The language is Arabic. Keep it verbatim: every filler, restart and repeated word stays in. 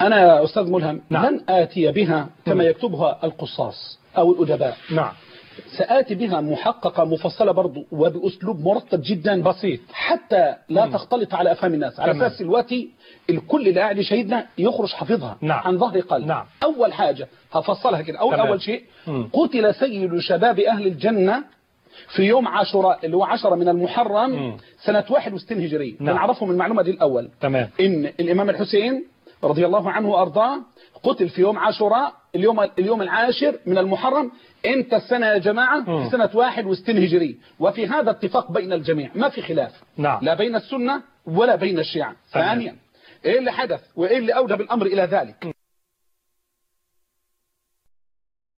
أنا يا أستاذ ملهم نعم. لن آتي بها كما يكتبها القصاص أو الأدباء. نعم. سآتي بها محققة مفصلة برضو وبأسلوب مرتب جدا بسيط، حتى لا مم. تختلط على أفهام الناس، على تمام. أساس الوقتي الكل اللي قاعد يشاهدنا يخرج حافظها نعم. عن ظهر قلب. نعم. أول حاجة هفصلها كده. أول, تمام. أول شيء مم. قتل سيد شباب أهل الجنة في يوم عاشوراء اللي هو عشرة من المحرم مم. سنة واحد وستين هجري. نعم. نعرفهم المعلومة دي الأول. تمام. إن الإمام الحسين رضي الله عنه وأرضاه قتل في يوم عاشوراء اليوم اليوم العاشر من المحرم. امتى السنة يا جماعة؟ مم. سنة واحد وستين هجري. وفي هذا اتفاق بين الجميع، ما في خلاف. نعم. لا بين السنة ولا بين الشيعة. تمام. ثانيا ايه اللي حدث وايه اللي اوجب الامر الى ذلك؟